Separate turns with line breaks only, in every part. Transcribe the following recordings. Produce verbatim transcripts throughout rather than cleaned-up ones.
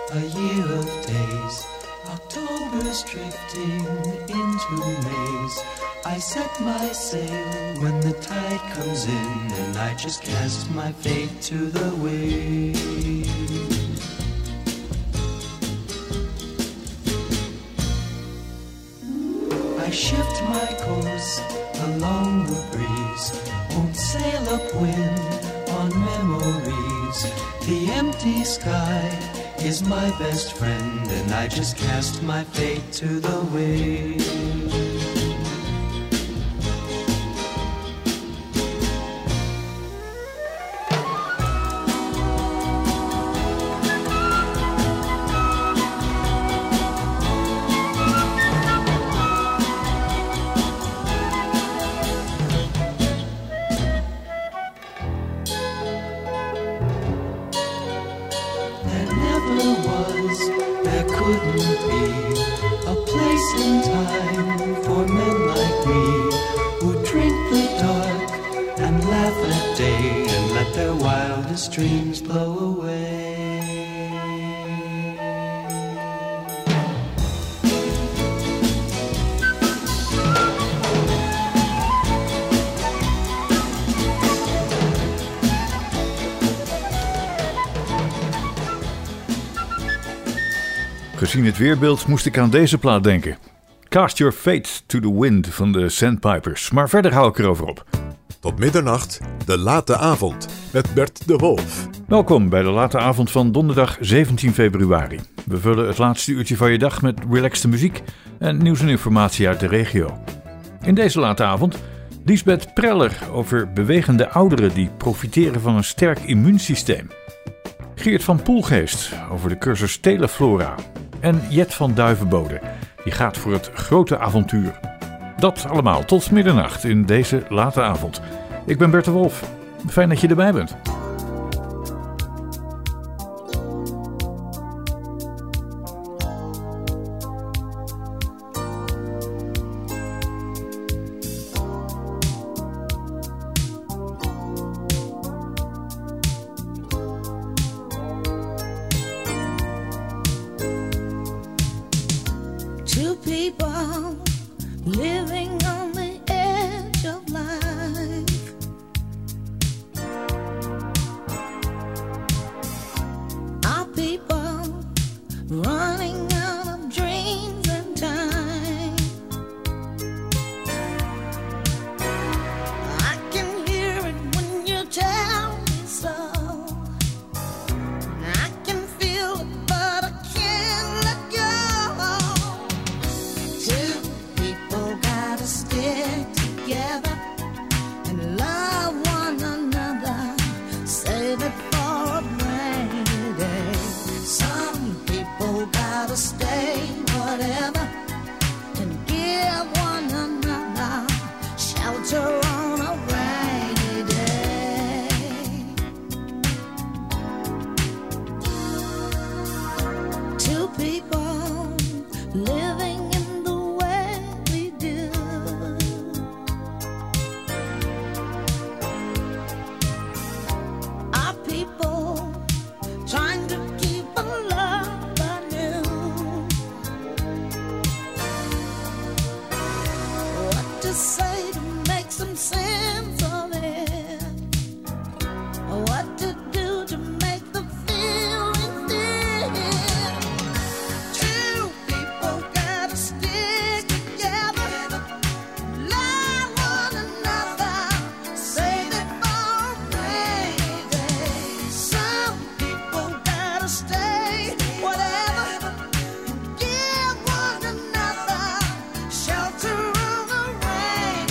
a year of days. October's drifting into May's. I set my sail when the tide comes in, and I just cast my fate to the wind. I shift my course along the breeze, won't sail upwind on memories. The empty sky is my best friend, and I just cast my fate to the wind. Dreams blow away.
Gezien het weerbeeld moest ik aan deze plaat denken. Cast Your Fate to the Wind van de Sandpipers. Maar verder hou ik erover op.
Tot middernacht, de late avond, met Bert de Wolf.
Welkom bij de late avond van donderdag zeventien februari. We vullen het laatste uurtje van je dag met relaxte muziek en nieuws en informatie uit de regio. In deze late avond Liesbeth Preller over bewegende ouderen die profiteren van een sterk immuunsysteem. Geert van Poelgeest over de cursus Teleflora. En Jet van Duivenbode, die gaat voor het grote avontuur. Dat allemaal tot middernacht in deze late avond. Ik ben Bert de Wolf. Fijn dat je erbij bent.
Two people living on the edge of life. Our people running out of dreams and time. I can hear it when you tell me so. I can feel it, but I can't let go. Two people gotta stick together and love one another. Save it for a rainy day. Some people gotta stay whatever and give one another shelter on a rainy day. Two people living in the way we do. Our people trying to keep a love anew. What to say to make some sense of it? What to do to make the feeling fit? Two people gotta stick together, love one another, save it for a rainy day. Some people gotta stay whatever and give one another shelter on a rainy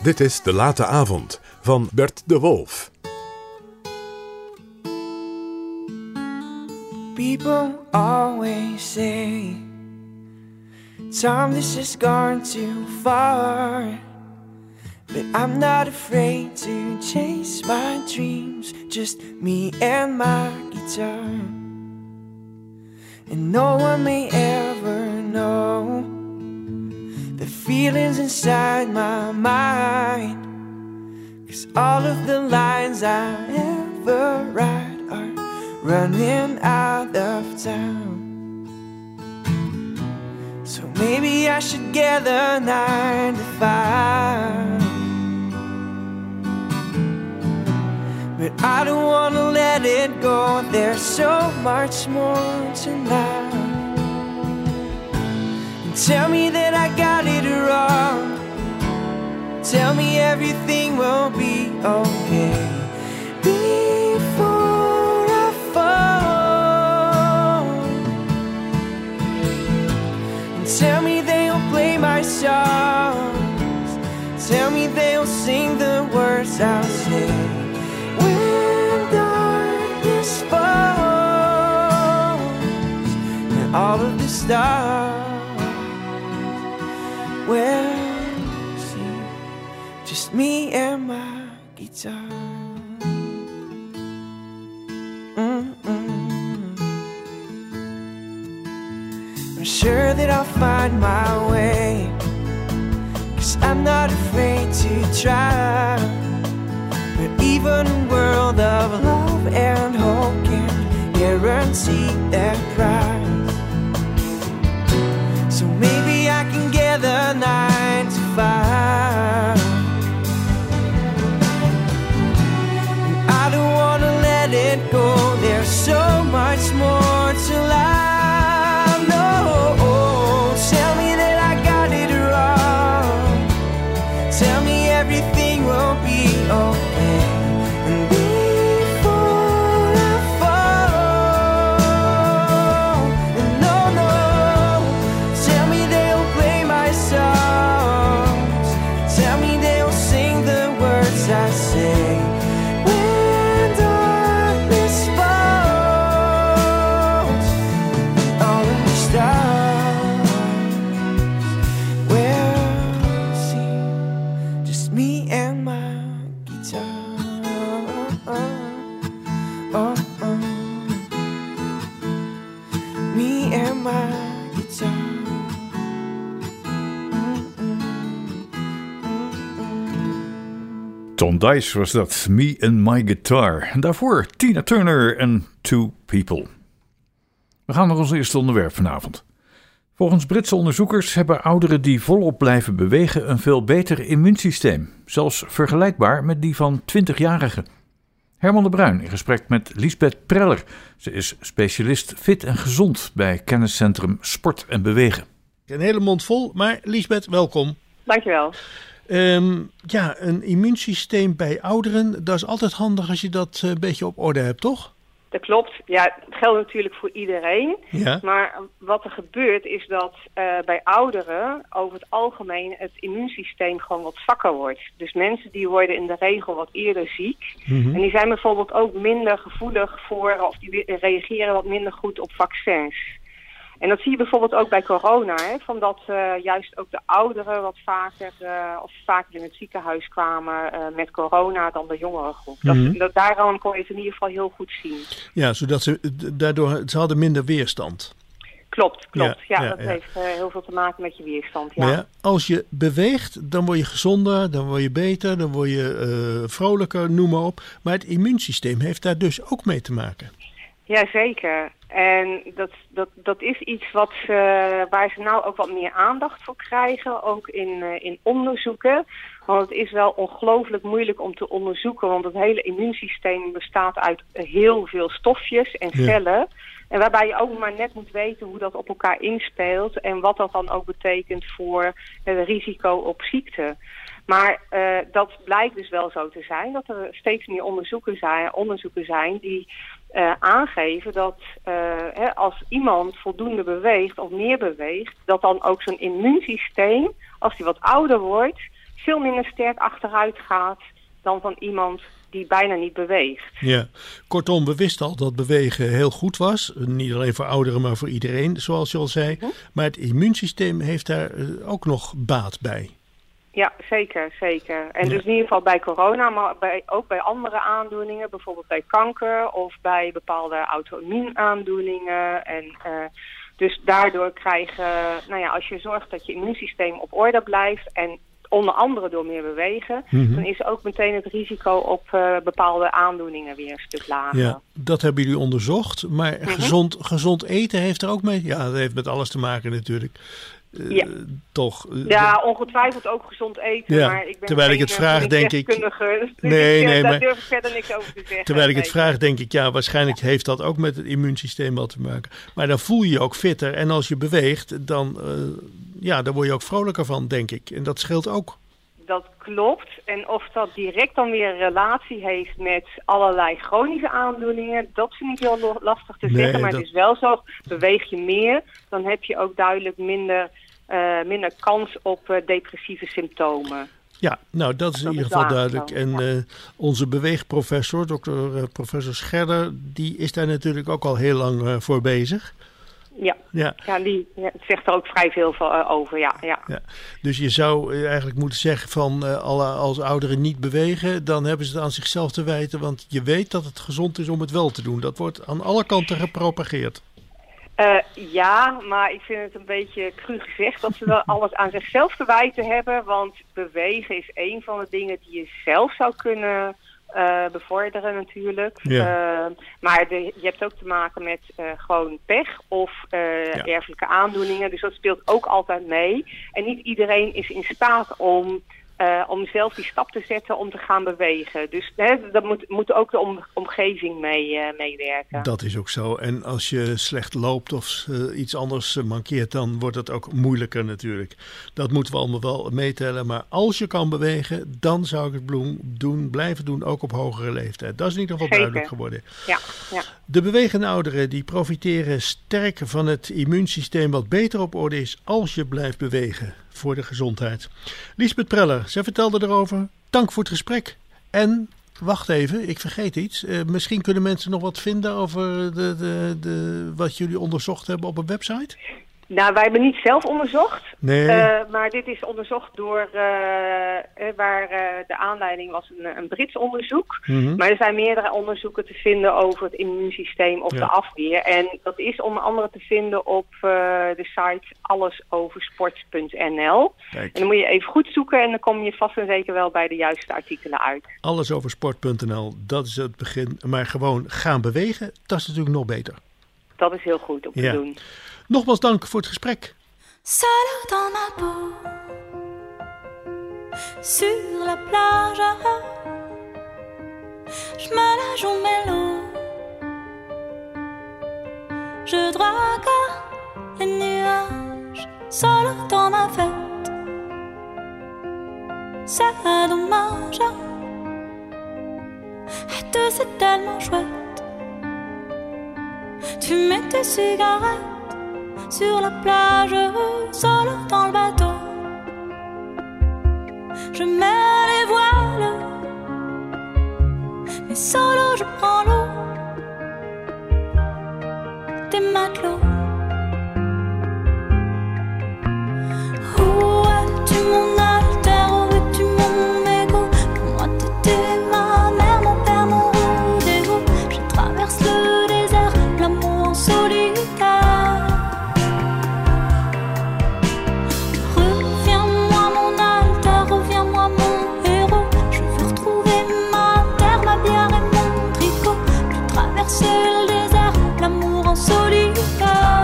Dit is De Late Avond van Bert de Wolf.
People always say time this has gone too far, but I'm not afraid to chase my dreams, just me and my guitar. And no one may ever know the feelings inside my mind, 'cause all of the lines I ever write are running out of time. So maybe I should get a nine to five, but I don't wanna let it go. There's so much more to life. And tell me that I got it wrong. Tell me everything will be okay before I fall. And tell me they'll play my songs. Tell me they'll sing the words I'll say when darkness falls and all of the stars will see just me and my guitar. Mm-mm. I'm sure that I'll find my way, 'cause I'm not afraid to try. But even a world of love and hope can't guarantee that prize. So maybe I can get a nine to five. And I don't wanna let it go. There's so much more to life. No, tell me that I got it wrong. Tell me everything will be okay. And before I fall, and no, no, tell me they'll play my songs. Tell me they'll sing the words I say when darkness falls. All of the stars will see just me and my guitar. Oh, oh. Me and my guitar.
Tom Dice was dat, Me and My Guitar. En daarvoor Tina Turner en Two People. We gaan naar ons eerste onderwerp vanavond. Volgens Britse onderzoekers hebben ouderen die volop blijven bewegen een veel beter immuunsysteem. Zelfs vergelijkbaar met die van twintigjarigen. Herman de Bruin in gesprek met Liesbeth Preller. Ze is specialist fit en gezond bij kenniscentrum Sport en Bewegen.
Een hele mond vol, maar Liesbeth, welkom.
Dankjewel.
Um, ja, een immuunsysteem bij ouderen, dat is altijd handig als je dat een beetje op orde hebt, toch?
Dat klopt. Ja, het geldt natuurlijk voor iedereen.
Ja.
Maar wat er gebeurt is dat uh, bij ouderen over het algemeen het immuunsysteem gewoon wat zwakker wordt. Dus mensen die worden in de regel wat eerder ziek. Mm-hmm. En die zijn bijvoorbeeld ook minder gevoelig voor, of die reageren wat minder goed op vaccins. En dat zie je bijvoorbeeld ook bij corona, hè, van dat uh, juist ook de ouderen wat vaker, uh, of vaker in het ziekenhuis kwamen uh, met corona dan de jongere groep. Mm-hmm. Dat, dat, daarom kon je het in ieder geval heel goed zien.
Ja, zodat ze daardoor, ze hadden minder weerstand.
Klopt, klopt. Ja, ja,
ja
dat
ja.
heeft uh, heel veel te maken met je weerstand. Ja.
Maar ja, als je beweegt, dan word je gezonder, dan word je beter, dan word je uh, vrolijker, noem maar op. Maar het immuunsysteem heeft daar dus ook mee te maken.
Jazeker. En dat, dat, dat is iets wat ze, waar ze nou ook wat meer aandacht voor krijgen, ook in, uh, in onderzoeken. Want het is wel ongelooflijk moeilijk om te onderzoeken, want het hele immuunsysteem bestaat uit heel veel stofjes en cellen. Ja. En waarbij je ook maar net moet weten hoe dat op elkaar inspeelt en wat dat dan ook betekent voor het risico op ziekte. Maar uh, dat blijkt dus wel zo te zijn, dat er steeds meer onderzoeken zijn, onderzoeken zijn die uh, aangeven dat uh, hè, als iemand voldoende beweegt of meer beweegt, dat dan ook zo'n immuunsysteem, als die wat ouder wordt, veel minder sterk achteruit gaat dan van iemand die bijna niet beweegt.
Ja, kortom, we wisten al dat bewegen heel goed was. Niet alleen voor ouderen, maar voor iedereen, zoals je al zei. Hm? Maar het immuunsysteem heeft daar ook nog baat bij.
Ja, zeker, zeker. En
ja.
dus in ieder geval bij corona, maar bij, ook bij andere aandoeningen, bijvoorbeeld bij kanker of bij bepaalde auto-immuunaandoeningen. En uh, dus daardoor krijgen, nou ja, als je zorgt dat je immuunsysteem op orde blijft en onder andere door meer bewegen, mm-hmm. dan is ook meteen het risico op uh, bepaalde aandoeningen weer een stuk lager.
Ja, dat hebben jullie onderzocht, maar mm-hmm. gezond, gezond eten heeft er ook mee? Ja, dat heeft met alles te maken natuurlijk. Uh,
ja.
Toch? Uh,
ja, ongetwijfeld ook gezond eten.
Ja,
maar ik ben
terwijl
geen,
ik het vraag, denk ik.
Dus
nee,
ik,
nee,
daar
maar,
durf ik verder niks over te zeggen.
Terwijl ik het
nee.
vraag, denk ik, ja, waarschijnlijk heeft dat ook met het immuunsysteem wat te maken. Maar dan voel je je ook fitter. En als je beweegt, dan, uh, ja, dan word je ook vrolijker van, denk ik. En dat scheelt ook.
Dat klopt. En of dat direct dan weer een relatie heeft met allerlei chronische aandoeningen, dat vind ik heel lastig te
nee,
zeggen. Maar
dat...
het is wel zo, beweeg je meer, dan heb je ook duidelijk minder, uh, minder kans op uh, depressieve symptomen.
Ja, nou dat is dat in ieder geval duidelijk. En ja. uh, onze beweegprofessor, dokter uh, professor Scherder, die is daar natuurlijk ook al heel lang uh, voor bezig.
Ja, ja. ja die ja, zegt er ook vrij veel van, uh, over, ja, ja.
ja. Dus je zou uh, eigenlijk moeten zeggen van uh, alle, als ouderen niet bewegen, dan hebben ze het aan zichzelf te wijten, want je weet dat het gezond is om het wel te doen. Dat wordt aan alle kanten gepropageerd.
Uh, ja, maar ik vind het een beetje cru gezegd dat ze wel alles aan zichzelf te wijten hebben, want bewegen is een van de dingen die je zelf zou kunnen Uh, bevorderen natuurlijk.
Ja.
Uh, maar de, je hebt ook te maken met uh, gewoon pech of uh, ja. erfelijke aandoeningen. Dus dat speelt ook altijd mee. En niet iedereen is in staat om, uh, om zelf die stap te zetten om te gaan bewegen. Dus hè, dat moet, moet ook de om, omgeving mee, uh, meewerken.
Dat is ook zo. En als je slecht loopt of uh, iets anders uh, mankeert, dan wordt het ook moeilijker natuurlijk. Dat moeten we allemaal wel meetellen. Maar als je kan bewegen, dan zou ik het bloem doen, blijven doen, ook op hogere leeftijd. Dat is in ieder geval
Zeker.
duidelijk geworden.
Ja, ja.
De bewegende ouderen die profiteren sterk van het immuunsysteem wat beter op orde is als je blijft bewegen voor de gezondheid. Liesbeth Preller, zij vertelde erover. Dank voor het gesprek. En wacht even, ik vergeet iets. Uh, misschien kunnen mensen nog wat vinden over de, de, de, wat jullie onderzocht hebben op een website?
Nou, wij hebben niet zelf onderzocht.
Nee.
Uh, maar dit is onderzocht door, uh, waar uh, de aanleiding was een, een Brits onderzoek. Mm-hmm. Maar er zijn meerdere onderzoeken te vinden over het immuunsysteem of ja. de afweer. En dat is onder andere te vinden op uh, de site allesoversport punt n l. Kijk. En dan moet je even goed zoeken en dan kom je vast en zeker wel bij de juiste artikelen uit.
allesoversport punt n l, dat is het begin. Maar gewoon gaan bewegen, dat is natuurlijk nog beter.
Dat is heel goed om te
ja.
doen.
Nogmaals dank voor het gesprek.
Seul dans ma peau, sur la plage, je me la joue mélo, je drague les nuages, seul dans ma fête, c'est dommage, et tout c'est tellement chouette, tu mets tes cigarettes sur la plage, solo dans le bateau. Je mets les voiles, mais solo je prends l'eau des matelots. Où es-tu mon alter, où es-tu mon égo? Pour moi t'étais ma mère, mon père, mon rendez-vous. Je traverse le désert, l'amour en solitaire. Seul désert, l'amour en solitaire.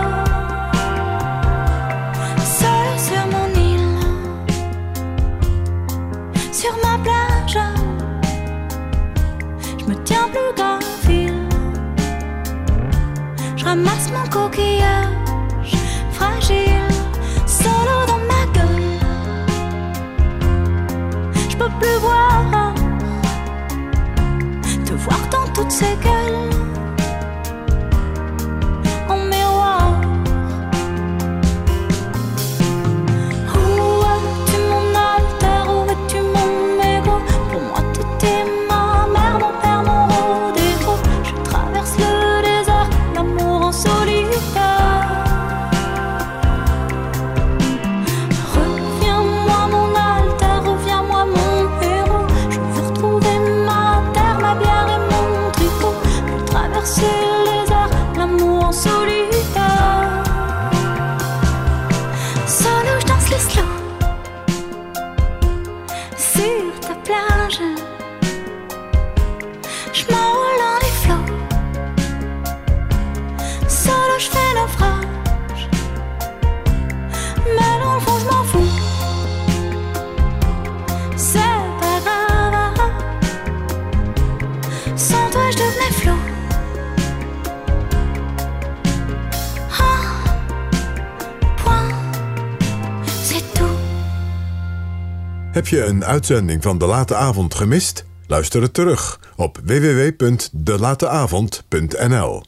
Heb je een uitzending van De Late Avond gemist? Luister het terug op w w w punt de late avond punt n l.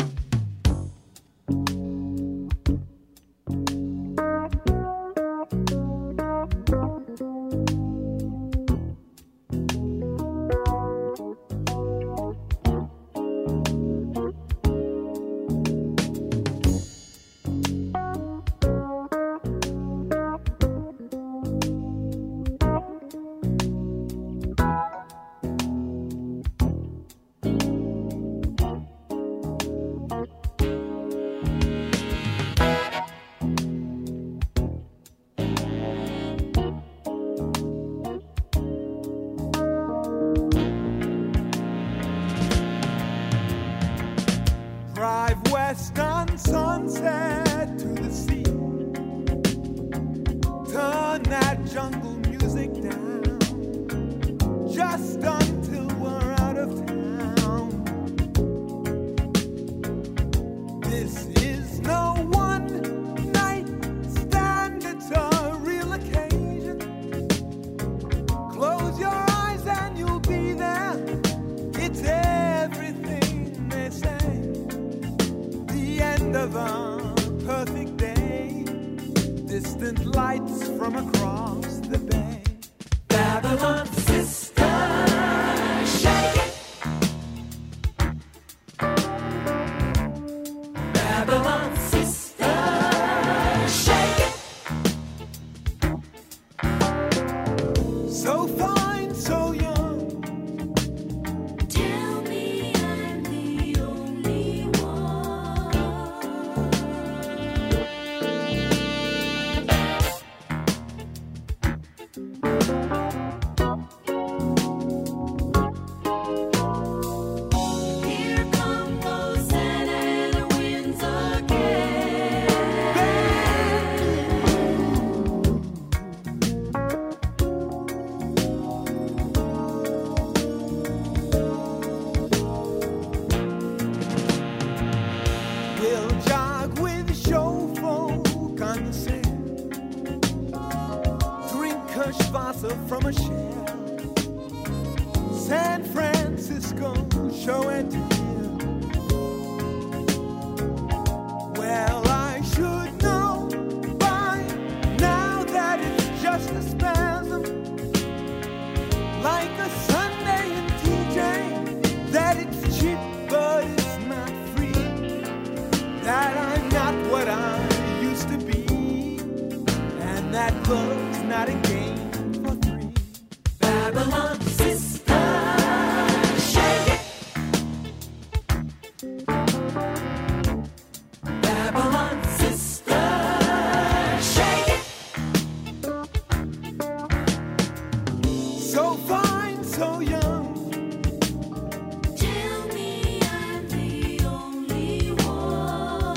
Drive west on Sunset to the sea. Turn that jungle music down, just until we're out of town. This is no one night stand, it's a real occasion. Close your eyes and you'll be there. It's everything they say. End of a perfect day, distant lights from across the bay. Babylon sister, shake it. Babylon sister, shake it. So fine, so young.
Tell me I'm the only one. Here come those Santa Ana winds again.
We'll jog with show folk on the sand. Drink Kirschwasser from a shell. San Francisco show and tell. Well, I should know by now that it's just a spasm, like a Sunday in T J, that it's cheap but it's not free, that I'm not what I used to be, and that love's not a game for three. Babylon sister, shake it. Babylon sister, shake it. So fine, so young.
Tell me I'm the only one.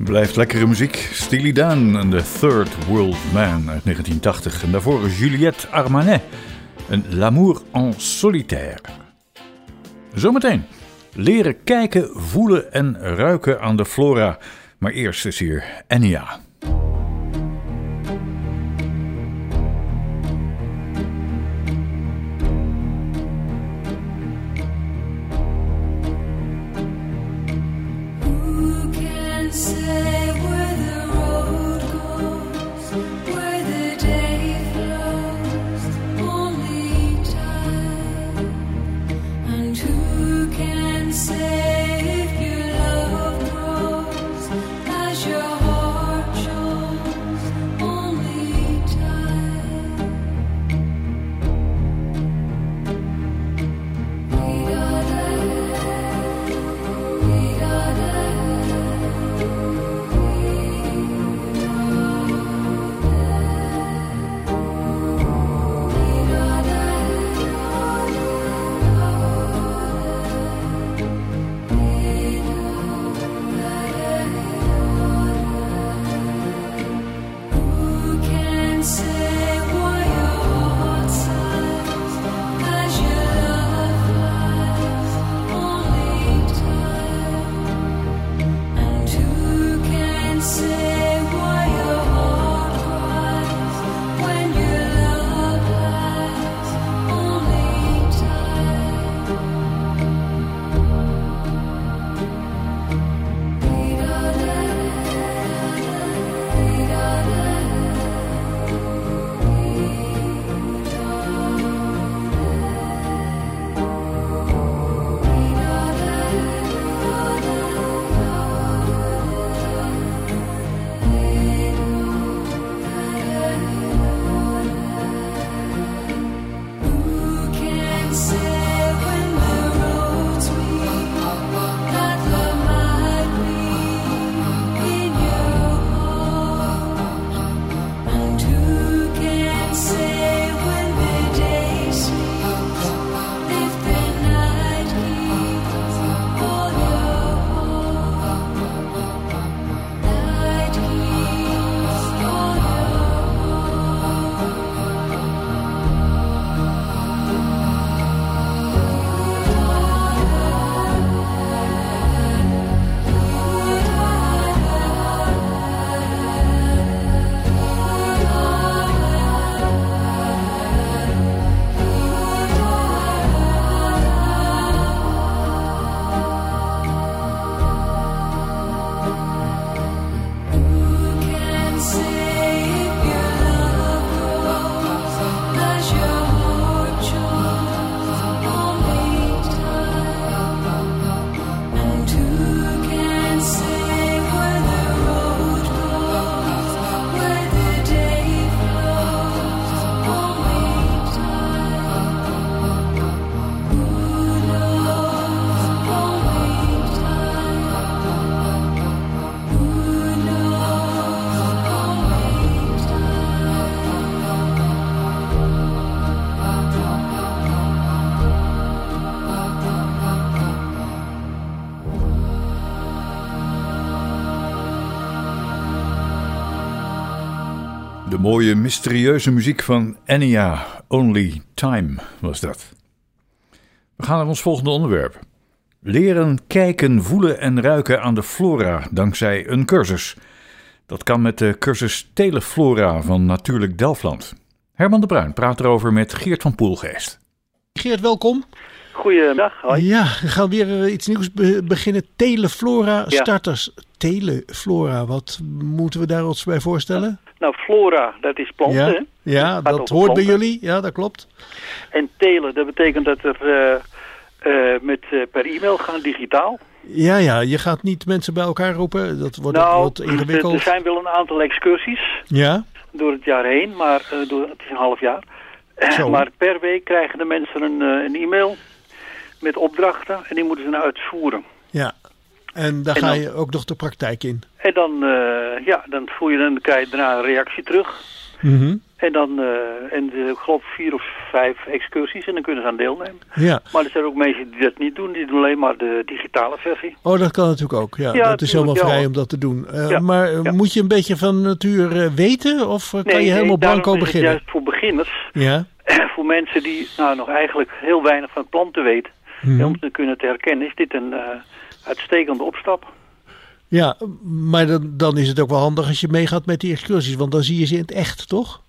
Blijft lekkere muziek. Steely Dan en The Third World Man uit negentien tachtig. En daarvoor Juliette Armanet en L'amour en solitaire. Zometeen leren kijken, voelen en ruiken aan de flora. Maar eerst is hier Enya. De mooie, mysterieuze muziek van Enya, Only Time was dat. We gaan naar ons volgende onderwerp. Leren kijken, voelen en ruiken aan de flora dankzij een cursus. Dat kan met de cursus Teleflora van Natuurlijk Delftland. Herman de Bruin praat erover met Geert van Poelgeest.
Geert, welkom.
Goeiedag, hoi.
Ja, we gaan weer uh, iets nieuws be- beginnen. Teleflora
Ja.
starters. Teleflora, wat moeten we daar ons bij voorstellen?
Nou, flora, dat is planten, hè?
Ja, ja
Gaat
dat
over
hoort bij
planten.
jullie. Ja, dat klopt.
En telen, dat betekent dat er uh, uh, met, uh, per e-mail gaan, digitaal.
Ja, ja, je gaat niet mensen bij elkaar roepen. Dat wordt
nou,
wat ingewikkeld.
er zijn wel een aantal excursies
Ja,
door het jaar heen, maar uh, door, het is een half jaar.
Zo.
Maar per week krijgen de mensen een, uh, een e-mail met opdrachten en die moeten ze nou uitvoeren.
ja. En daar
En
ga
dan-
je ook nog de praktijk in.
En dan, uh, ja, dan voer je dan, dan krijg je daarna een reactie terug.
Mm-hmm.
En dan, uh, en uh, ik geloof vier of vijf excursies en dan kunnen ze aan deelnemen.
Ja.
Maar er zijn ook mensen die dat niet doen, die doen alleen maar de digitale versie.
Oh, dat kan natuurlijk ook. Ja,
Ja,
dat is helemaal
ja,
vrij
hoor.
om dat te doen. Uh,
Ja,
maar uh,
ja.
moet je een beetje van natuur uh, weten of uh, kan
Nee,
je helemaal
nee, daarom
blanco
is het
beginnen?
juist voor beginners,
Ja.
voor mensen die nou, nog eigenlijk heel weinig van het planten weten,
Mhm.
en om te kunnen te herkennen, is dit een uh, uitstekende opstap.
Ja, maar dan, dan is het ook wel handig als je meegaat met die excursies, want dan zie je ze in het echt, toch?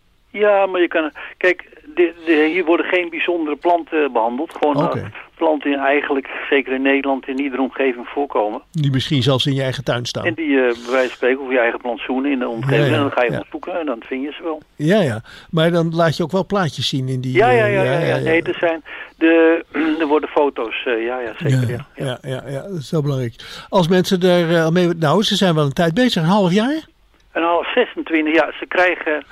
Ja, maar je kan... Kijk, de, de, hier worden geen bijzondere planten behandeld. Gewoon
Oké.
uh, planten die eigenlijk, zeker in Nederland, in iedere omgeving voorkomen.
Die misschien zelfs in je eigen tuin staan.
En die uh, bij wijze van spreken over je eigen plantsoenen in de omgeving.
Ja, ja,
en dan ga je
ja.
opzoeken en dan vind je ze wel.
Ja, ja. Maar dan laat je ook wel plaatjes zien in die...
Ja, ja,
uh,
ja. ja, ja. Nee, er, zijn de, er worden foto's. Uh, ja, ja, zeker. Ja,
Ja, ja, ja, ja, dat is wel belangrijk. Als mensen er uh, al mee... Nou, ze zijn wel een tijd bezig, een half jaar?
En al zesentwintig, ja, ze krijgen...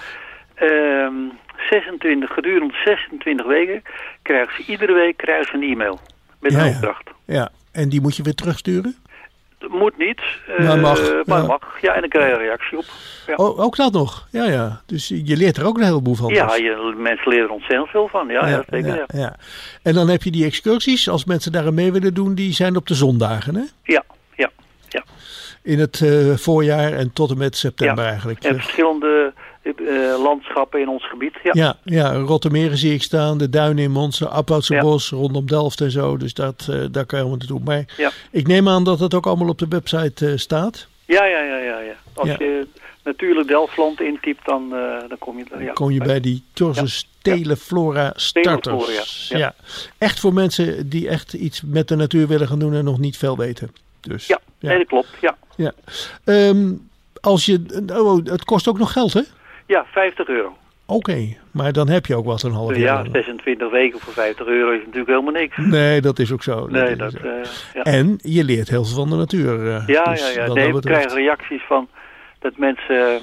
Uh, zesentwintig, gedurende zesentwintig weken krijgen ze iedere week krijgen ze een e-mail met
Ja,
een
ja.
opdracht.
Ja, en die moet je weer terugsturen?
Dat moet niet, uh,
Maar mag,
maar
ja.
mag. Ja, en dan krijg je een reactie op. Ja,
Oh, ook dat nog? Ja, ja. Dus je leert er ook een heleboel van.
ja
dus.
je, mensen leren er ontzettend veel van. Ja, ja, zeker. Ja,
ja, ja. En dan heb je die excursies, als mensen daar aan mee willen doen, die zijn op de zondagen, hè?
ja, ja. ja.
In het uh, voorjaar en tot en met september
Ja.
eigenlijk.
En verschillende uh, landschappen in ons gebied. Ja,
Ja, ja, Rottermeren zie ik staan, de duinen in Monsen, Abhoutse
Ja.
Bos, rondom Delft en zo. Dus dat, uh, daar kan je allemaal naartoe. Maar
Ja.
ik neem aan dat het ook allemaal op de website uh, staat.
ja, ja, ja. ja, ja. Als
Ja.
je natuurlijk Delftland intypt, dan, uh, dan kom je er. Ja.
Kom je bij die cursus
Ja.
Teleflora Starters.
Teleflora, ja. Ja.
Echt voor mensen die echt iets met de natuur willen gaan doen en nog niet veel weten. Dus,
Ja, nee, dat klopt. Ja,
ja. Um, als je, oh, het kost ook nog geld, hè?
ja vijftig euro.
Oké, okay, maar dan heb je ook wat een half jaar.
Ja, zesentwintig weken voor vijftig euro is natuurlijk helemaal niks.
Nee, dat is ook zo.
Nee,
is
dat...
zo.
Uh, ja.
En je leert heel veel van de natuur. Uh,
ja,
dus
ja, ja.
wat
Nee,
dat
we
betreft.
krijgen reacties van dat mensen uh,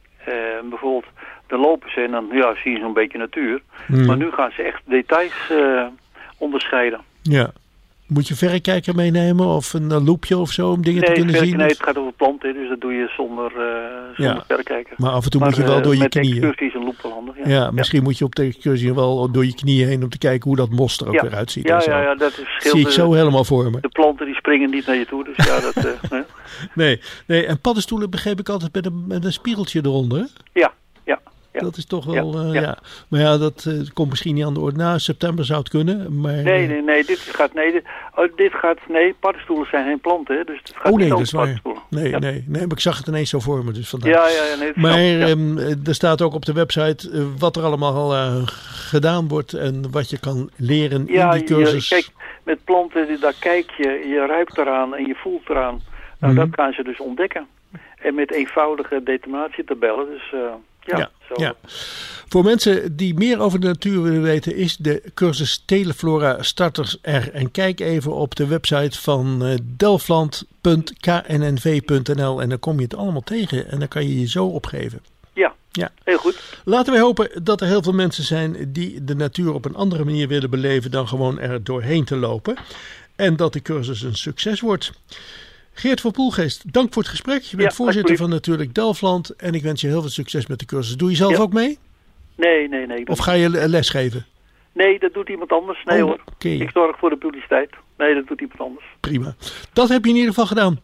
uh, bijvoorbeeld de lopen zijn en dan ja, zie je zo'n beetje natuur.
Hmm.
Maar nu gaan ze echt details uh, onderscheiden.
Ja. Moet je verrekijker meenemen of een uh, loepje of zo om dingen
nee,
te kunnen
verre,
zien?
Nee, het gaat over planten, dus dat doe je zonder, uh, zonder
Ja.
verrekijker.
Maar af en toe
maar,
moet je wel
uh,
door je
met
knieën.
Met excursies en loep wel handig. Ja,
Ja, misschien ja. moet je op de excursie wel door je knieën heen om te kijken hoe dat mos er ook
ja.
weer uitziet.
Ja,
en zo.
ja, ja, dat is verschil.
Zie ik
de,
zo helemaal voor me.
De planten die springen niet naar je toe, dus ja, dat... Uh, nee.
nee, nee, en paddenstoelen begreep ik altijd met een, met een spiegeltje eronder. Hè?
Ja, ja. Ja.
Dat is toch wel,
ja,
uh,
ja.
ja. Maar ja, dat uh, komt misschien niet aan de orde. Nou, september zou het kunnen, maar...
Nee, nee, nee, dit gaat, nee, dit, oh, dit gaat, nee, paddenstoelen zijn geen planten, hè, dus het gaat
Oh nee,
niet
dat
over
is waar.
paddenstoelen.
Nee,
ja.
nee, nee, maar ik zag het ineens zo voor me, dus vandaar.
Ja, ja, ja, nee, dat
maar
snap ik, ja.
um, er staat ook op de website uh, wat er allemaal uh, gedaan wordt en wat je kan leren
ja,
in die cursus.
Je, kijk, met planten, daar kijk je, je ruikt eraan en je voelt eraan. Nou,
Mm-hmm.
dat gaan ze dus ontdekken. En met eenvoudige detonatietabellen, dus uh, ja,
ja,
zo.
ja. Voor mensen die meer over de natuur willen weten, is de cursus Teleflora Starters er. En kijk even op de website van uh, delftland punt k n n v punt n l en dan kom je het allemaal tegen en dan kan je je zo opgeven.
Ja,
ja,
heel goed.
Laten we hopen dat er heel veel mensen zijn die de natuur op een andere manier willen beleven dan gewoon er doorheen te lopen. En dat de cursus een succes wordt. Geert van Poelgeest, dank voor het gesprek. Je bent
ja,
voorzitter van Natuurlijk Delftland en ik wens je heel veel succes met de cursus. Doe je zelf
ja.
ook mee?
Nee, nee, nee.
Of ga je lesgeven?
Nee, dat doet iemand anders. Nee
oh,
hoor.
Okay.
Ik zorg voor de publiciteit. Nee, dat doet iemand anders.
Prima. Dat heb je in ieder geval gedaan.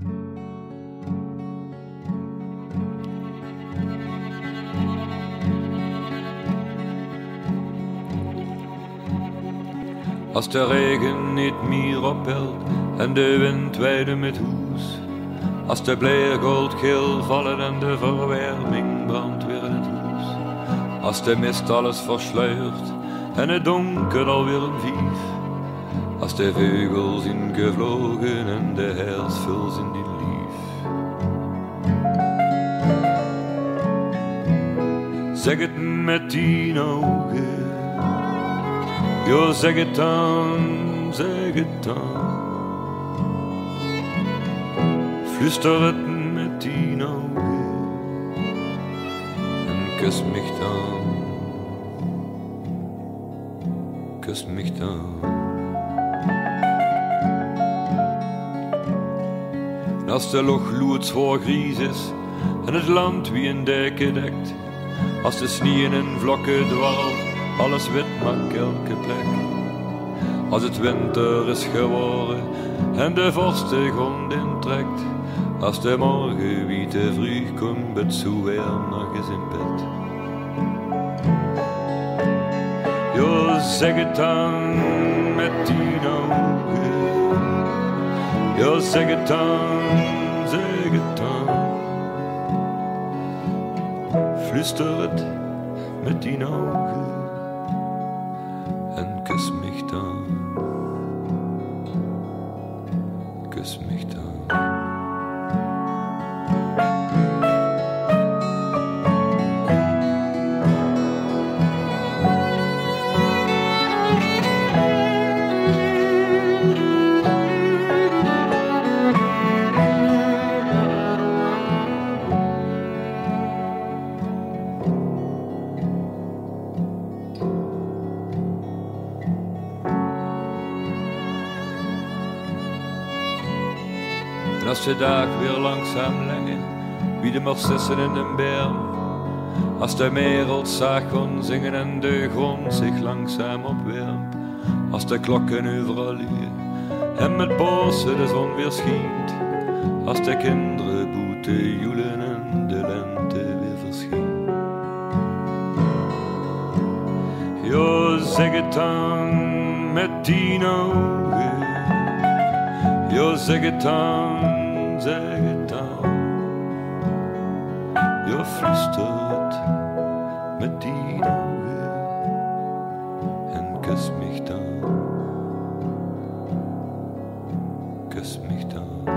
Als de regen niet meer ophelt en de wind weide met hoes. Als de bleergold geel vallen en de verwarming brandt weer in het huis. Als de mist alles versluiert en het donker alweer een vief. Als de vogels in gevlogen en de hersvils in die lief. Zeg het met tien ogen. Jo, zeg het dan, zeg het dan. Fluister het met tien ogen en kus mich dan, kus mich dan. En als de lucht loods voor gries is en het land wie een deken dekt, Als de sneeuw in vlokken dwarrelt, alles wit maakt elke plek. Als het winter is geworden en de vorst de grond intrekt. Als de morgen wie te vroeg komt, bet zo weer nog eens in bed. Jo, zeg het dan met die ogen. Jo, zeg het dan, zeg het dan. Fluister het met die ogen en kus mich dan. Kus mich dan. Als de dag weer langzaam leggen, wie de narcissen in de berm. Als de merel zaag kon zingen en de grond zich langzaam opwermt. Als de klokken overal luien en met boze de zon weer schijnt. Als de kinderen boete joelen en de lente weer verschijnt. Jo, zeg het dan met tien ogen. Jo, zeg het dan. Zeg het dan, je fluistert met die ogen en kus mich dan, kus mich dan.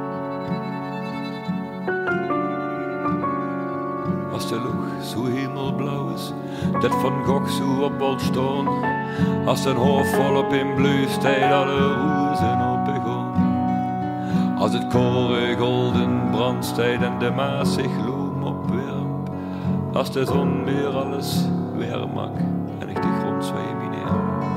Als de lucht zo hemelblauw is, dat van Gogh zo op bol staan, als een hoofd volop in blauwstijl alle rozen op begon. Als het koren golden brandstijd en de Maas zich loom opwerpt. Als de zon weer alles weer mak en ik de grond zweem neer.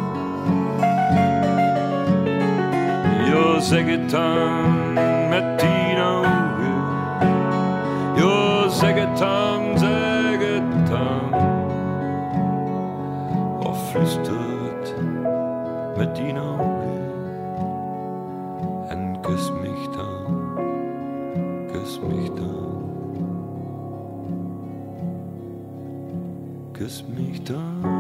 Jo, zeg het dan met tien ogen. Jo, zeg het dan, zeg het dan. Of fluister het met tien ogen. En kus mich dan, kus mich dan, kus mich dan.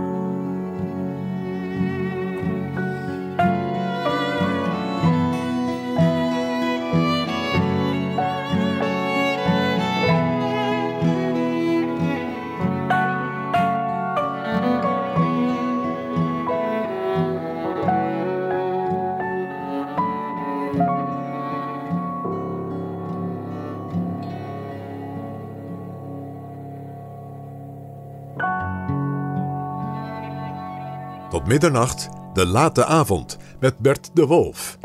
Tot middernacht, de late avond, met Bert de Wolf.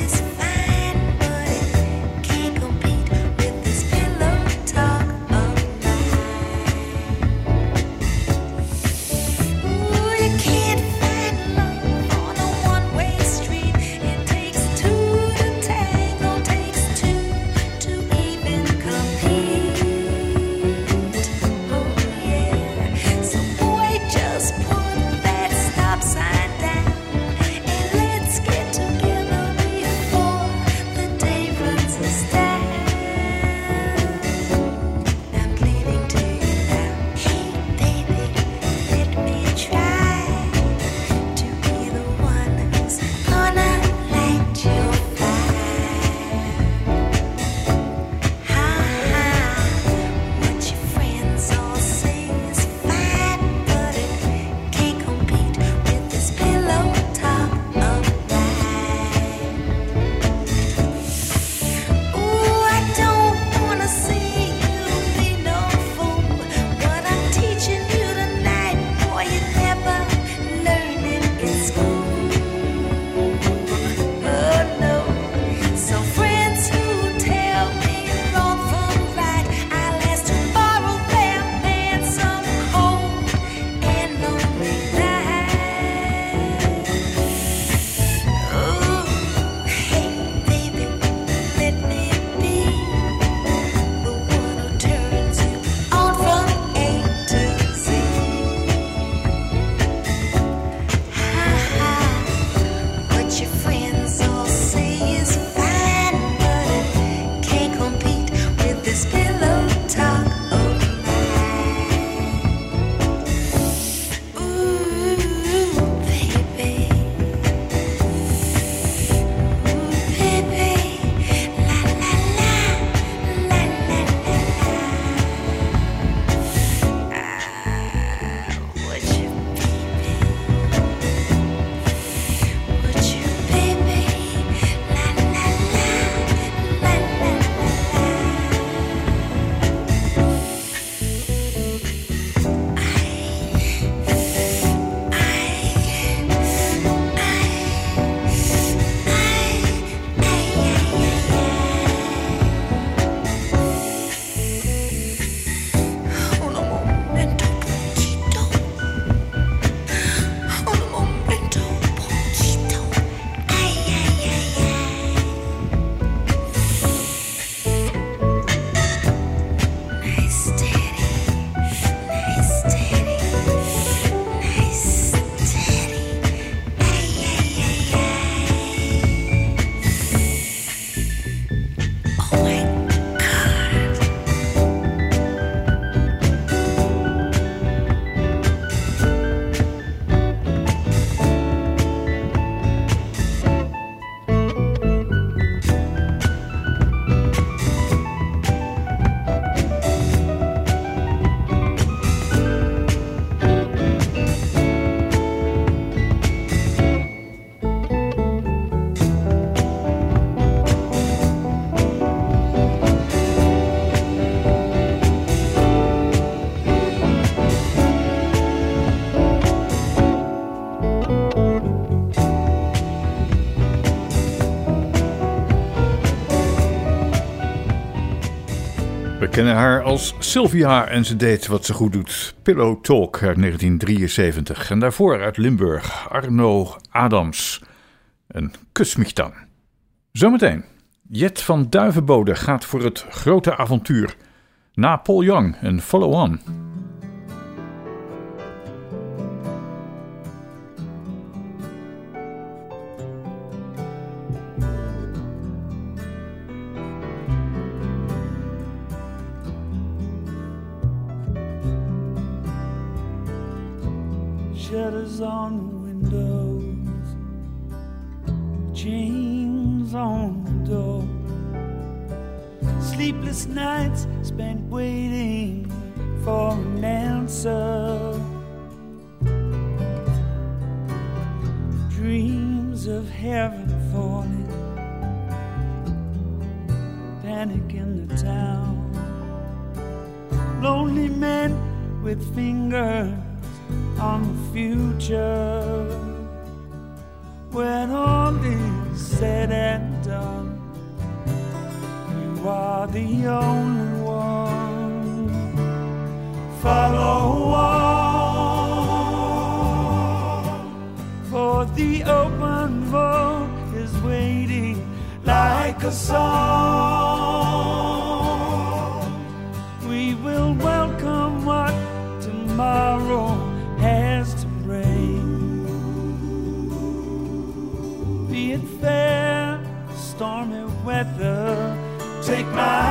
Can't compete with this pillow talk of
kennen haar als Sylvia en ze deed wat ze goed doet. Pillow Talk uit negentien drieënzeventig. En daarvoor uit Limburg, Arno Adams. En Kus mich dan. Zometeen. Jet van Duivenbode gaat voor het grote avontuur. Na Paul Young en Follow On.
Shutters on the windows, chains on the door. Sleepless nights spent waiting for an answer. Dreams of heaven falling, panic in the town. Lonely men with fingers on the future. When all is said and done, you are the only one. Follow on, for the open road is waiting like a song. We will welcome what tomorrow has to bring. Be it fair, stormy weather, take my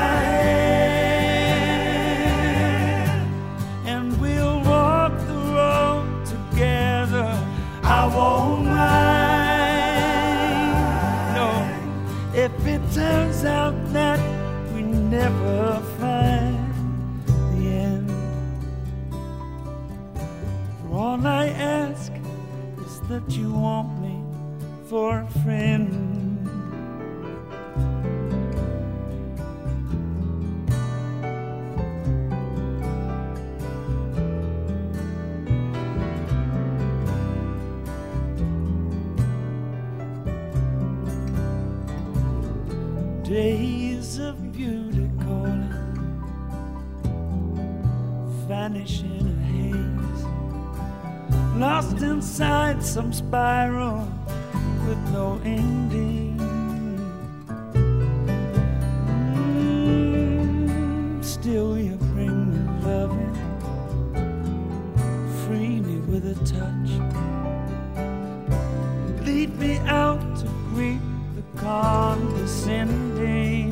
hand and we'll walk the road together. I won't mind, no, if it turns out that we never find the end. All I ask is that you want me for a friend. Days of beauty calling, vanish in a haze, lost inside some spiral with no ending. Mm, still you bring me loving, free me with a touch, lead me out to greet the condescending.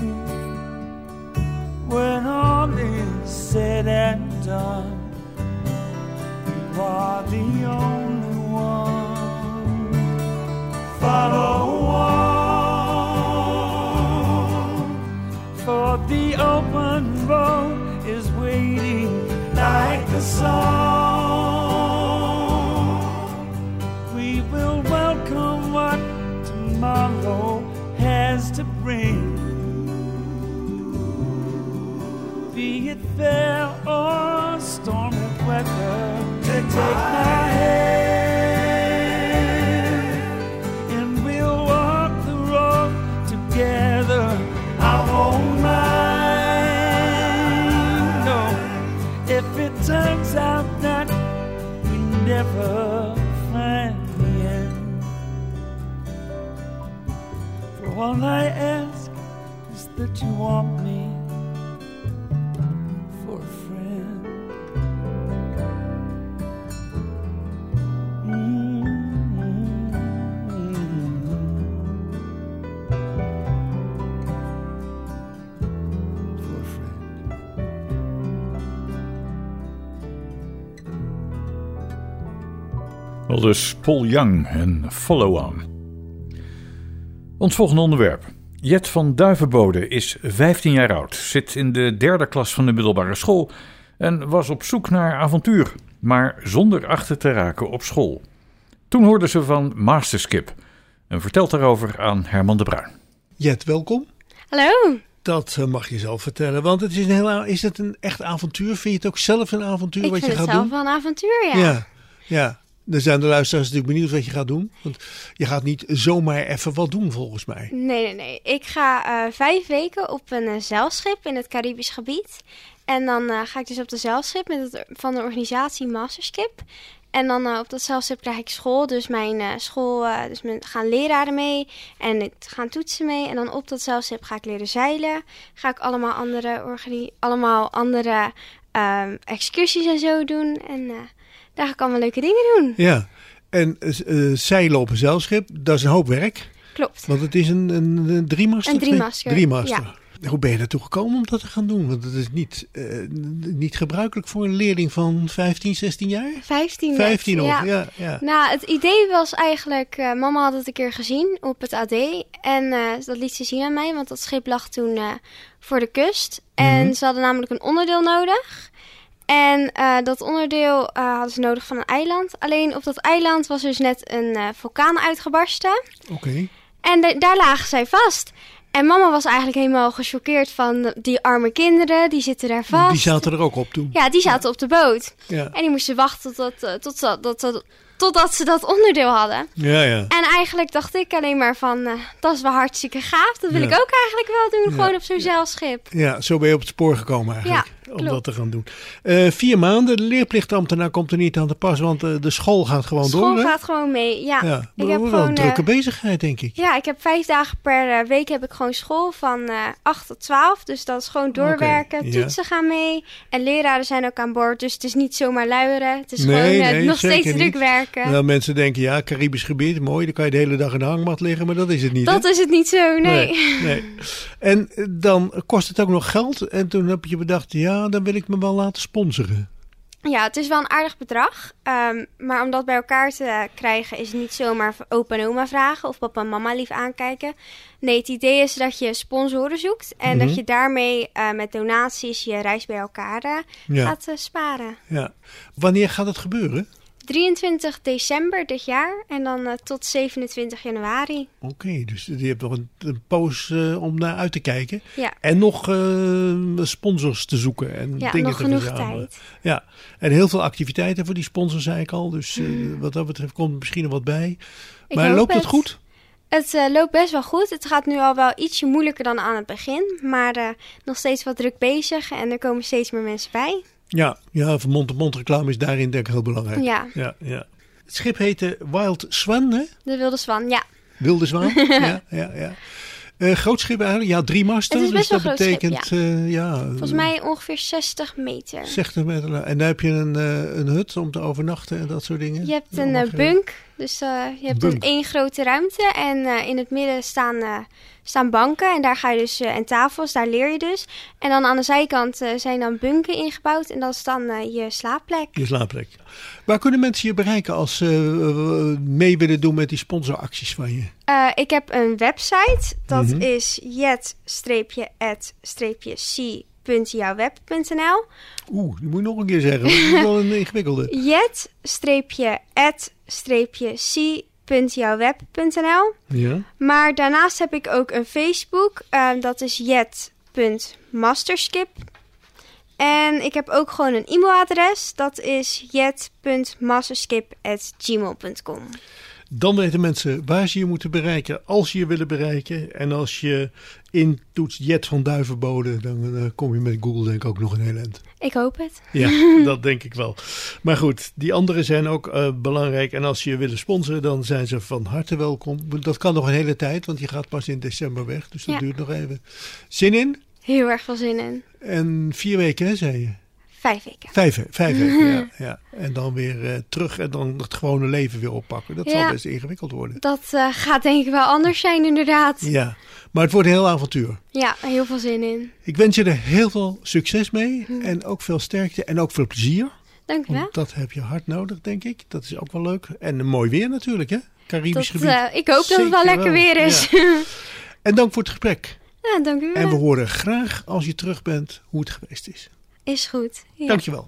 When all is said and done, you are the only one. Follow on, for the open road is waiting like the song. We will welcome what tomorrow has to bring. Be it fair or stormy weather, take my hand and we'll walk the road together. I won't mind, no, if it turns out that we never find the end. For all I ask is that you want me for a friend.
Al dus Paul Young en Follow On. Ons volgende onderwerp. Jet van Duivenbode is vijftien jaar oud, zit in de derde klas van de middelbare school en was op zoek naar avontuur, maar zonder achter te raken op school. Toen hoorde ze van Masterskip en vertelt daarover aan Herman de Bruin.
Jet, welkom.
Hallo.
Dat mag je zelf vertellen, want het is, een heel, is het een echt avontuur? Vind je het ook zelf een avontuur
ik
wat je gaat doen?
Ik vind het zelf wel een avontuur, ja.
Ja, ja. Dan zijn de luisteraars natuurlijk benieuwd wat je gaat doen. Want je gaat niet zomaar even wat doen volgens mij.
Nee, nee, nee. Ik ga uh, vijf weken op een uh, zeilschip in het Caribisch gebied. En dan uh, ga ik dus op de zeilschip met het, van de organisatie Masterskip. En dan uh, op dat zeilschip krijg ik school. Dus mijn uh, school, uh, dus mijn, gaan leraren mee en ik gaan toetsen mee. En dan op dat zeilschip ga ik leren zeilen. Ga ik allemaal andere, organi- allemaal andere uh, excursies en zo doen. En uh, daar ga ik allemaal leuke dingen doen.
Ja, en uh, zeilen op een zeilschip, dat is een hoop werk.
Klopt.
Want het is een, een, een driemaster.
Een driemaster,
driemaster.
ja.
Hoe ben je naartoe gekomen om dat te gaan doen? Want het is niet, uh, niet gebruikelijk voor een leerling van vijftien, zestien jaar?
vijftien.
vijftien nog,
ja.
ja, ja.
Nou, het idee was eigenlijk... Uh, mama had het een keer gezien op het A D. En uh, dat liet ze zien aan mij, want dat schip lag toen uh, voor de kust. En
Mm-hmm.
ze hadden namelijk een onderdeel nodig. En uh, dat onderdeel uh, hadden ze nodig van een eiland. Alleen op dat eiland was dus net een uh, vulkaan uitgebarsten.
Oké. Okay.
En de, daar lagen zij vast. En mama was eigenlijk helemaal gechoqueerd van die arme kinderen, die zitten daar vast.
Die zaten er ook op toen?
Ja, die zaten op de boot.
Ja.
En die moesten wachten tot, uh, tot, tot, tot, tot, totdat ze dat onderdeel hadden.
Ja, ja.
En eigenlijk dacht ik alleen maar van, uh, dat is wel hartstikke gaaf. Dat wil ja. ik ook eigenlijk wel doen, ja. gewoon op zo'n zeilschip.
Ja, zo ben je op het spoor gekomen eigenlijk.
Ja.
Om
Klopt.
dat te gaan doen. Uh, vier maanden, de leerplichtambtenaar komt er niet aan te pas, want uh, de school gaat gewoon
school
door.
School
hè?
gaat gewoon mee, ja.
ja.
Ik heb
wel
gewoon
een drukke
uh,
bezigheid, denk ik.
Ja, ik heb vijf dagen per uh, week heb ik gewoon school van uh, acht tot twaalf. Dus dat is gewoon doorwerken, okay, toetsen ja. gaan mee. En leraren zijn ook aan boord, dus het is niet zomaar luieren. Het is
nee,
gewoon uh,
nee,
nog steeds
niet.
druk werken.
Nou, mensen denken, ja, Caribisch gebied, mooi, dan kan je de hele dag in de hangmat liggen, maar dat is het niet.
Dat
hè?
is het niet zo, nee.
nee, nee. En dan kost het ook nog geld. En toen heb je bedacht, ja, dan wil ik me wel laten sponsoren.
Ja, het is wel een aardig bedrag. Um, maar om dat bij elkaar te krijgen is niet zomaar opa en oma vragen of papa en mama lief aankijken. Nee, het idee is dat je sponsoren zoekt en mm-hmm. dat je daarmee uh, met donaties je reis bij elkaar uh, ja. gaat uh, sparen.
Ja. Wanneer gaat het gebeuren?
drieëntwintig december dit jaar en dan uh, tot zevenentwintig januari.
Oké, okay, dus je hebt nog een, een poos uh, om naar uit te kijken.
Ja.
En nog uh, sponsors te zoeken en
ja,
dingen
nog
te
genoeg
verzamelen.
tijd.
Ja, en heel veel activiteiten voor die sponsors, zei ik al. Dus uh, wat dat betreft komt er misschien nog wat bij.
Ik
maar loopt het,
het
goed?
Het uh, loopt best wel goed. Het gaat nu al wel ietsje moeilijker dan aan het begin. Maar uh, nog steeds wat druk bezig en er komen steeds meer mensen bij.
Ja, ja, van mond-to-mond reclame is daarin denk ik heel belangrijk.
Ja.
Ja, ja. Het schip heette Wild Swan, hè?
De Wilde Zwan, ja.
Wilde Zwaan, ja, ja, ja. Uh, groot schip eigenlijk, ja, drie masten.
Het is best
dus
wel
dat
groot
betekent,
schip, ja.
Uh, ja.
Volgens mij ongeveer zestig meter.
zestig meter. En daar heb je een, uh, een hut om te overnachten en dat soort dingen?
Je hebt een uh, bunk, dus uh, je hebt
bunk.
een één grote ruimte. En uh, in het midden staan, uh, staan banken en daar ga je dus, uh, en tafels, daar leer je dus. En dan aan de zijkant uh, zijn dan bunken ingebouwd en dat is dan uh, je slaapplek.
Je slaapplek. Waar kunnen mensen je bereiken als ze uh, mee willen doen met die sponsoracties van je?
Uh, ik heb een website, dat
mm-hmm.
is jet at c punt jouwweb punt n l.
Oeh, die moet je nog een keer zeggen, dat is wel een ingewikkelde.
jet at c punt jouwweb punt n l.
Ja.
Maar daarnaast heb ik ook een Facebook, uh, dat is jet punt masterskip. En ik heb ook gewoon een e-mailadres, dat is jet punt masterskip at gmail punt com.
Dan weten mensen waar ze je moeten bereiken als ze je willen bereiken. En als je intoetst Jet van Duivenbode, dan uh, kom je met Google denk ik ook nog een heel eind.
Ik hoop het.
Ja, dat denk ik wel. Maar goed, die anderen zijn ook uh, belangrijk. En als ze je willen sponsoren, dan zijn ze van harte welkom. Dat kan nog een hele tijd, want je gaat pas in december weg. Dus dat
ja.
duurt nog even. Zin in?
Heel erg veel zin in.
En vier weken, hè, zei je?
Vijf weken.
Vijf, vijf weken, ja, ja. En dan weer uh, terug en dan het gewone leven weer oppakken. Dat ja, zal best ingewikkeld worden.
Dat uh, gaat denk ik wel anders zijn, inderdaad.
Ja, maar het wordt een heel avontuur.
Ja, heel veel zin in.
Ik wens je er heel veel succes mee. Hm. En ook veel sterkte en ook veel plezier.
Dank je wel.
Dat heb je hard nodig, denk ik. Dat is ook wel leuk. En een mooi weer natuurlijk, hè? Caribisch
dat,
gebied.
Uh, ik hoop Zeker dat het wel lekker wel. weer is.
Ja. En dank voor het gesprek.
Ja, dank u wel.
En we horen graag als je terug bent hoe het geweest is.
Is goed. Ja.
Dank je wel.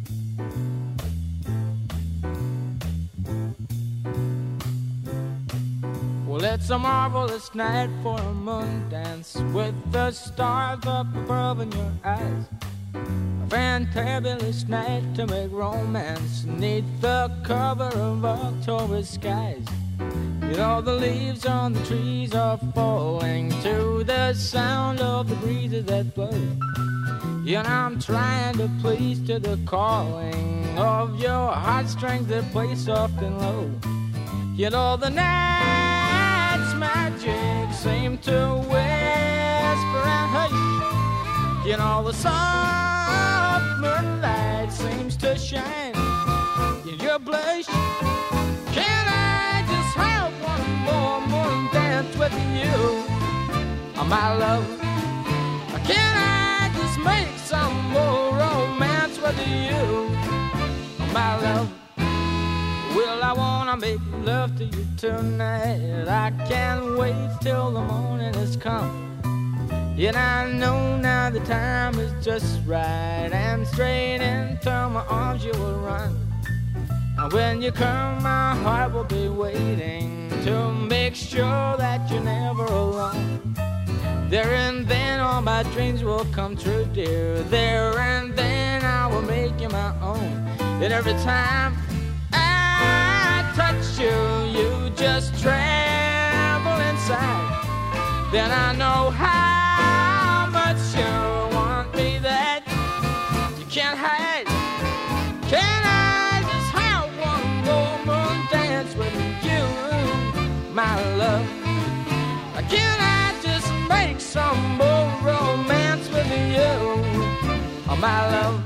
Well, it's a marvelous night for a moon dance with the stars up above in your eyes.
fantabulous night to make romance neath the cover of October skies. You know the leaves on the trees are falling to the sound of the breezes that blow. You know I'm trying to please to the calling of your heartstrings that play soft and low. You know the night's magic seem to whisper and hush. You know the soft moonlight seems to shine in your blush. Can I just have one more moon dance with you, oh, my love? Can I just make some more romance with you, oh, my love? Well, I wanna make love to you tonight. I can't wait till the morning has come. Yet I know now the time is just right, and straight into my arms you will run. And when you come, my heart will be waiting to make sure that you're never alone. There and then all my dreams will come true, dear. There and then I will make you my own. And every time I touch you, you just tremble inside. Then I know how much you want me that you can't hide. Can I just have one more moon dance with you, my love? Can I just make some more romance with you, oh, my love?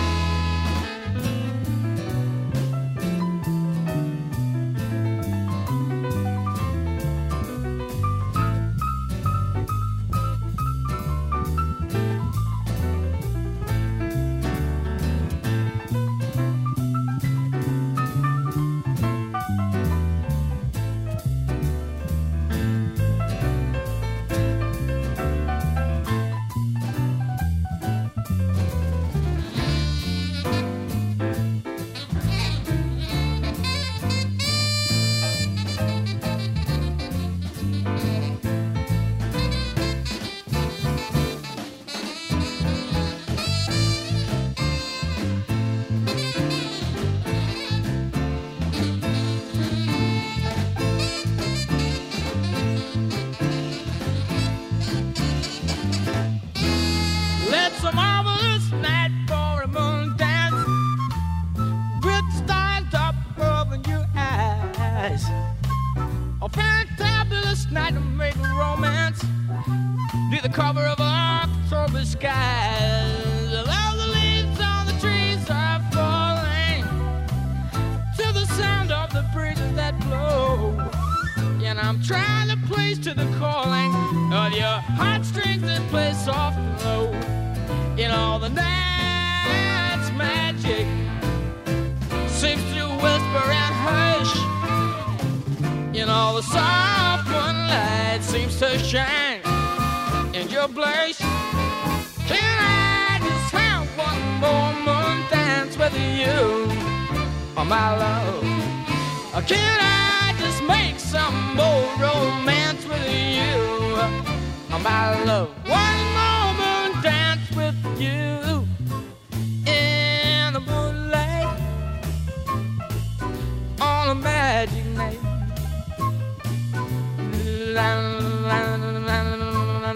Cover of October skies. All the leaves on the trees are falling to the sound of the breezes that blow. And I'm trying to place to the calling of your heartstrings that play soft and low. In all the night's magic seems to whisper and hush. In all the soft moonlight seems to shine in your blush. Can I just have one more moon dance with you, oh, my love? Or can I just make some more romance with you, oh, my love? One more moon dance with you in the moonlight on a magic night. La, la, la, la, la.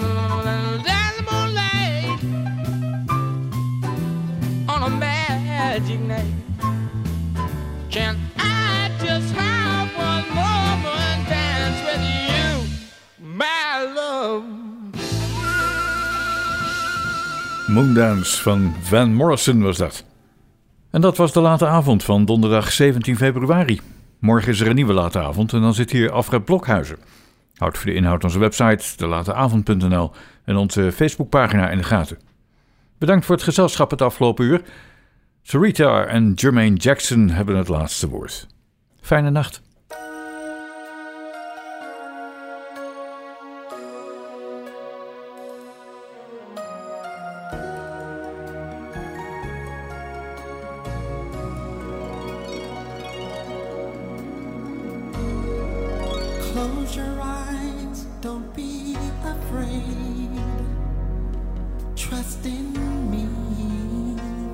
Magic night. Can I just have one moment dance with you, my love?
Moondance van Van Morrison was dat. En dat was de late avond van donderdag zeventien februari. Morgen is er een nieuwe late avond en dan zit hier Alfred Blokhuizen. Houd voor de inhoud onze website de late avond punt n l en onze Facebookpagina in de gaten. Bedankt voor het gezelschap het afgelopen uur. Sarita en Jermaine Jackson hebben het laatste woord. Fijne nacht.
Close your eyes, don't be afraid. Trust in me.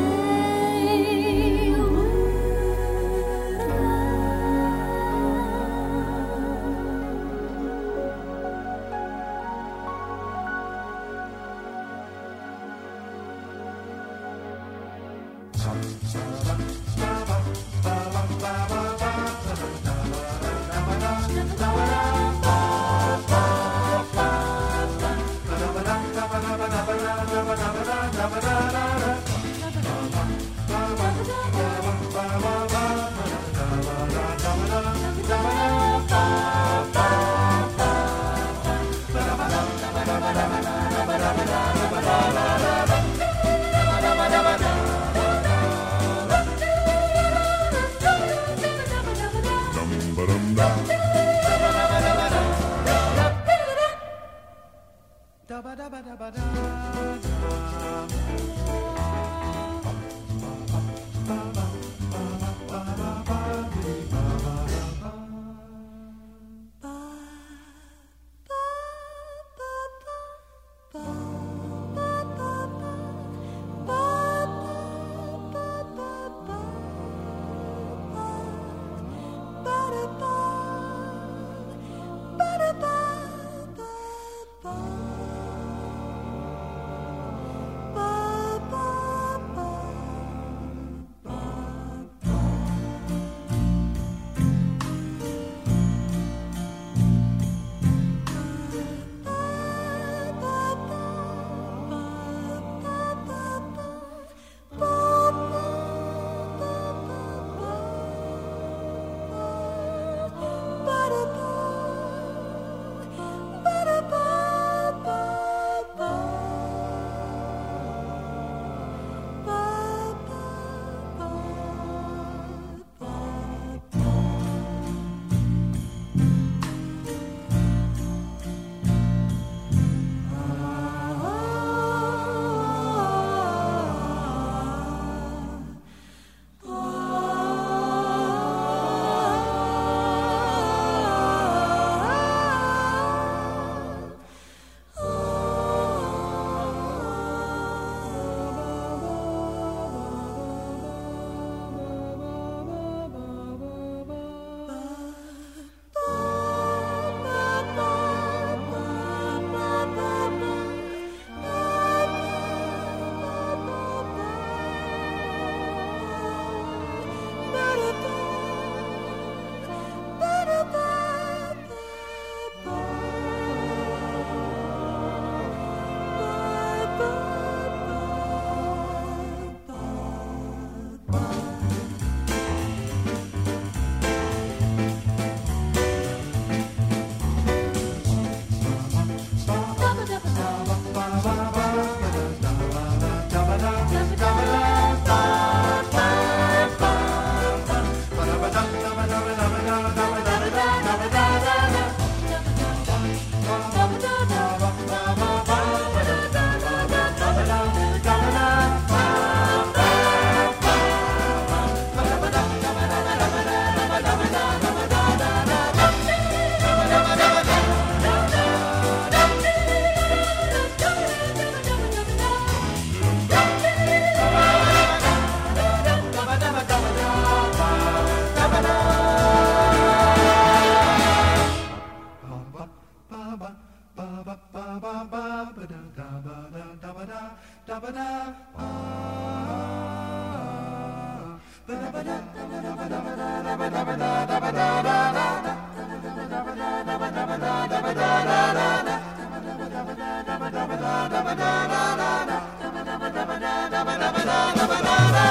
Da